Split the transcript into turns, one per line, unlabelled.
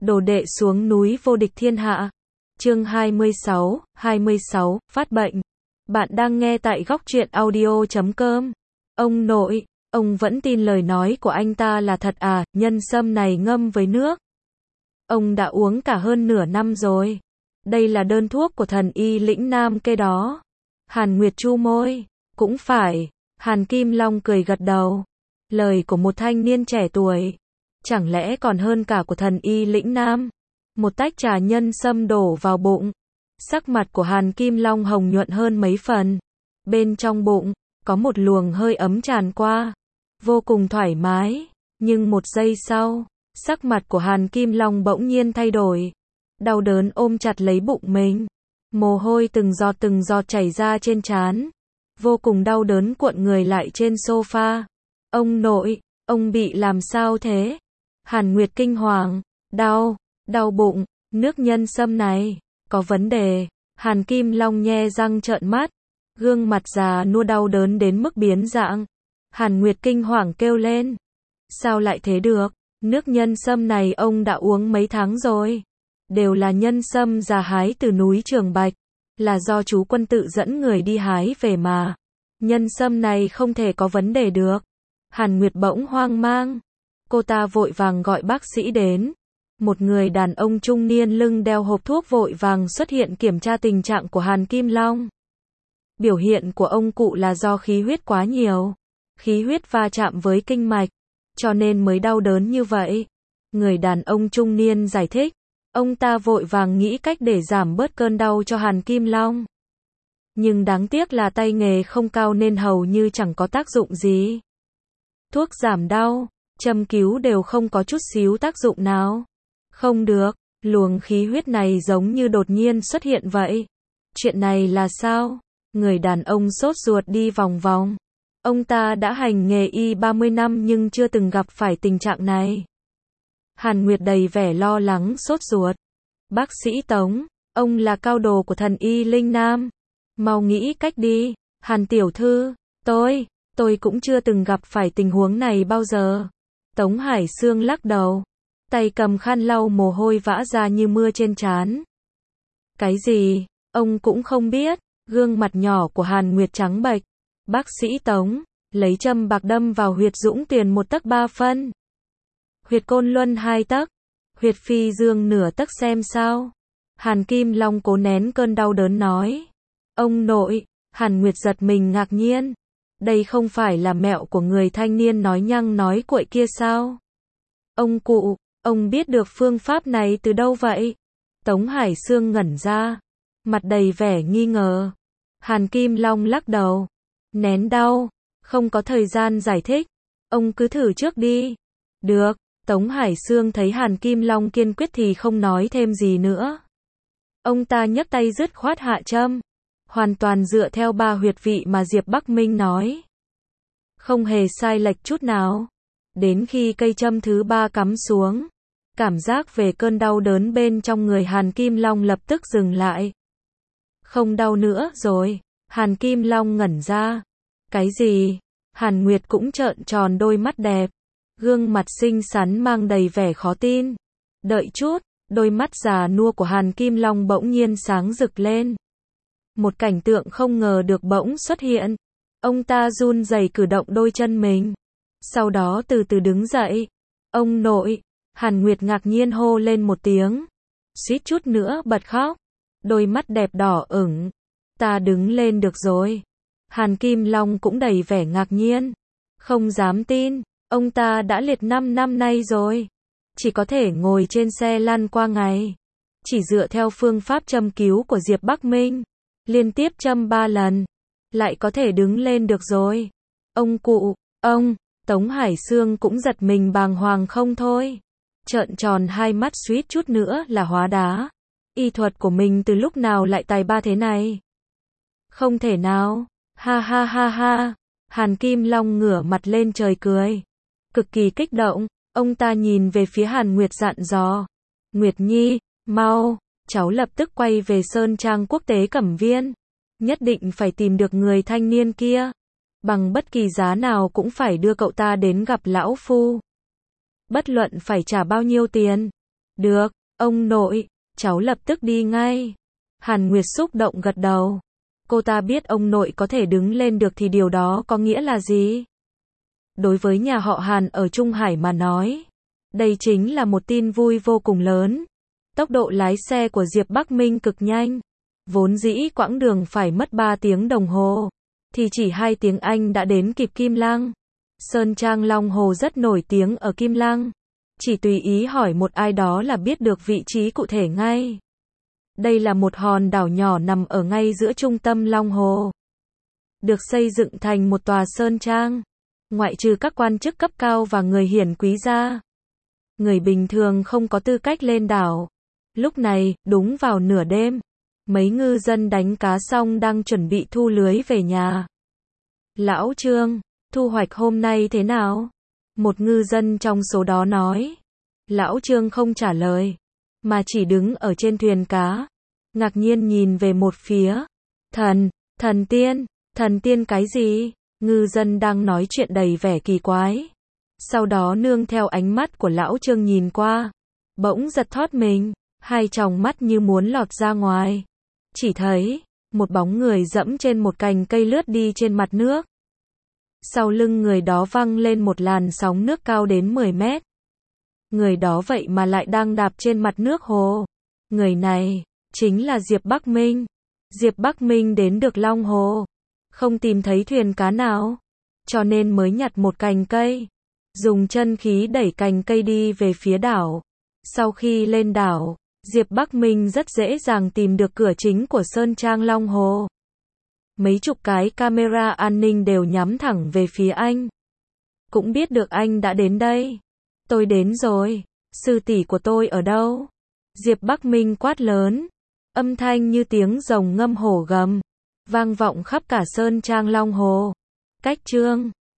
Đồ đệ xuống núi vô địch thiên hạ. Chương 26, phát bệnh. Bạn đang nghe tại góc truyện audio.com. Ông nội, ông vẫn tin lời nói của anh ta là thật à, nhân sâm này ngâm với nước. Ông đã uống cả hơn nửa năm rồi. Đây là đơn thuốc của thần y lĩnh Nam kê đó. Hàn Nguyệt chu môi. Cũng phải. Hàn Kim Long cười gật đầu. Lời của một thanh niên trẻ tuổi. Chẳng lẽ còn hơn cả của thần y lĩnh Nam. Một tách trà nhân sâm đổ vào bụng. Sắc mặt của Hàn Kim Long hồng nhuận hơn mấy phần. Bên trong bụng, có một luồng hơi ấm tràn qua. Vô cùng thoải mái. Nhưng một giây sau, sắc mặt của Hàn Kim Long bỗng nhiên thay đổi. Đau đớn ôm chặt lấy bụng mình. Mồ hôi từng giọt chảy ra trên trán. Vô cùng đau đớn cuộn người lại trên sofa. Ông nội, ông bị làm sao thế? Hàn Nguyệt kinh hoàng. Đau bụng, nước nhân sâm này, có vấn đề. Hàn Kim Long nhe răng trợn mắt. Gương mặt già nua đau đớn đến mức biến dạng. Hàn Nguyệt kinh hoàng kêu lên. Sao lại thế được? Nước nhân sâm này ông đã uống mấy tháng rồi. Đều là nhân sâm già hái từ núi Trường Bạch. Là do chú Quân tự dẫn người đi hái về mà. Nhân sâm này không thể có vấn đề được. Hàn Nguyệt bỗng hoang mang. Cô ta vội vàng gọi bác sĩ đến. Một người đàn ông trung niên lưng đeo hộp thuốc vội vàng xuất hiện kiểm tra tình trạng của Hàn Kim Long. Biểu hiện của ông cụ là do khí huyết quá nhiều. Khí huyết va chạm với kinh mạch. Cho nên mới đau đớn như vậy. Người đàn ông trung niên giải thích. Ông ta vội vàng nghĩ cách để giảm bớt cơn đau cho Hàn Kim Long. Nhưng đáng tiếc là tay nghề không cao nên hầu như chẳng có tác dụng gì. Thuốc giảm đau, châm cứu đều không có chút xíu tác dụng nào. Không được, luồng khí huyết này giống như đột nhiên xuất hiện vậy. Chuyện này là sao? Người đàn ông sốt ruột đi vòng vòng. Ông ta đã hành nghề y 30 năm nhưng chưa từng gặp phải tình trạng này. Hàn Nguyệt đầy vẻ lo lắng sốt ruột. Bác sĩ Tống, ông là cao đồ của thần y Linh Nam. Mau nghĩ cách đi. Hàn tiểu thư, tôi cũng chưa từng gặp phải tình huống này bao giờ. Tống Hải Sương lắc đầu. Tay cầm khăn lau mồ hôi vã ra như mưa trên trán. Cái gì? Ông cũng không biết. Gương mặt nhỏ của Hàn Nguyệt trắng bệch. Bác sĩ Tống, lấy châm bạc đâm vào huyệt Dũng Tuyền 1 tấc 3 phân. Huyệt Côn Luân 2 tấc. Huyệt Phi Dương nửa tấc xem sao. Hàn Kim Long cố nén cơn đau đớn nói. Ông nội, Hàn Nguyệt giật mình ngạc nhiên. Đây không phải là mẹo của người thanh niên nói nhăng nói cuội kia sao? Ông cụ, ông biết được phương pháp này từ đâu vậy? Tống Hải Sương ngẩn ra. Mặt đầy vẻ nghi ngờ. Hàn Kim Long lắc đầu. Nén đau. Không có thời gian giải thích. Ông cứ thử trước đi. Được. Tống Hải Sương thấy Hàn Kim Long kiên quyết thì không nói thêm gì nữa. Ông ta nhấc tay dứt khoát hạ châm. Hoàn toàn dựa theo 3 huyệt vị mà Diệp Bắc Minh nói. Không hề sai lệch chút nào. Đến khi cây châm thứ 3 cắm xuống. Cảm giác về cơn đau đớn bên trong người Hàn Kim Long lập tức dừng lại. Không đau nữa rồi. Hàn Kim Long ngẩn ra. Cái gì? Hàn Nguyệt cũng trợn tròn đôi mắt đẹp. Gương mặt xinh xắn mang đầy vẻ khó tin. Đợi chút, đôi mắt già nua của Hàn Kim Long bỗng nhiên sáng rực lên. Một cảnh tượng không ngờ được bỗng xuất hiện. Ông ta run rẩy cử động đôi chân mình. Sau đó từ từ đứng dậy. Ông nội, Hàn Nguyệt ngạc nhiên hô lên một tiếng. Suýt chút nữa bật khóc. Đôi mắt đẹp đỏ ửng. Ta đứng lên được rồi. Hàn Kim Long cũng đầy vẻ ngạc nhiên. Không dám tin. Ông ta đã liệt 5 năm nay rồi. Chỉ có thể ngồi trên xe lăn qua ngày. Chỉ dựa theo phương pháp châm cứu của Diệp Bắc Minh. Liên tiếp châm 3 lần. Lại có thể đứng lên được rồi. Ông cụ, ông, Tống Hải Sương cũng giật mình bàng hoàng không thôi. Trợn tròn hai mắt suýt chút nữa là hóa đá. Y thuật của mình từ lúc nào lại tài ba thế này? Không thể nào. Ha ha ha ha. Hàn Kim Long ngửa mặt lên trời cười. Cực kỳ kích động, ông ta nhìn về phía Hàn Nguyệt dặn dò. Nguyệt Nhi, mau, cháu lập tức quay về Sơn Trang Quốc tế Cẩm Viên. Nhất định phải tìm được người thanh niên kia. Bằng bất kỳ giá nào cũng phải đưa cậu ta đến gặp lão phu. Bất luận phải trả bao nhiêu tiền. Được, ông nội, cháu lập tức đi ngay. Hàn Nguyệt xúc động gật đầu. Cô ta biết ông nội có thể đứng lên được thì điều đó có nghĩa là gì? Đối với nhà họ Hàn ở Trung Hải mà nói, đây chính là một tin vui vô cùng lớn. Tốc độ lái xe của Diệp Bắc Minh cực nhanh. Vốn dĩ quãng đường phải mất 3 tiếng đồng hồ, thì chỉ 2 tiếng anh đã đến kịp Kim Lăng. Sơn Trang Long Hồ rất nổi tiếng ở Kim Lăng. Chỉ tùy ý hỏi một ai đó là biết được vị trí cụ thể ngay. Đây là một hòn đảo nhỏ nằm ở ngay giữa trung tâm Long Hồ. Được xây dựng thành một tòa sơn trang. Ngoại trừ các quan chức cấp cao và người hiển quý ra, người bình thường không có tư cách lên đảo. Lúc này, đúng vào nửa đêm, mấy ngư dân đánh cá xong đang chuẩn bị thu lưới về nhà. Lão Trương, thu hoạch hôm nay thế nào? Một ngư dân trong số đó nói. Lão Trương không trả lời, mà chỉ đứng ở trên thuyền cá, ngạc nhiên nhìn về một phía. Thần tiên cái gì? Ngư dân đang nói chuyện đầy vẻ kỳ quái. Sau đó nương theo ánh mắt của lão Trương nhìn qua, bỗng giật thót mình, hai tròng mắt như muốn lọt ra ngoài. Chỉ thấy, một bóng người dẫm trên một cành cây lướt đi trên mặt nước. Sau lưng người đó văng lên một làn sóng nước cao đến 10 mét. Người đó vậy mà lại đang đạp trên mặt nước hồ. Người này, chính là Diệp Bắc Minh. Diệp Bắc Minh đến được Long Hồ, không tìm thấy thuyền cá nào, cho nên mới nhặt một cành cây, dùng chân khí đẩy cành cây đi về phía đảo. Sau khi lên đảo, Diệp Bắc Minh rất dễ dàng tìm được cửa chính của Sơn Trang Long Hồ. Mấy chục cái camera an ninh đều nhắm thẳng về phía anh. Cũng biết được anh đã đến đây. Tôi đến rồi, sư tỷ của tôi ở đâu? Diệp Bắc Minh quát lớn. Âm thanh như tiếng rồng ngâm hổ gầm, vang vọng khắp cả Sơn Trang Long Hồ. Cách chương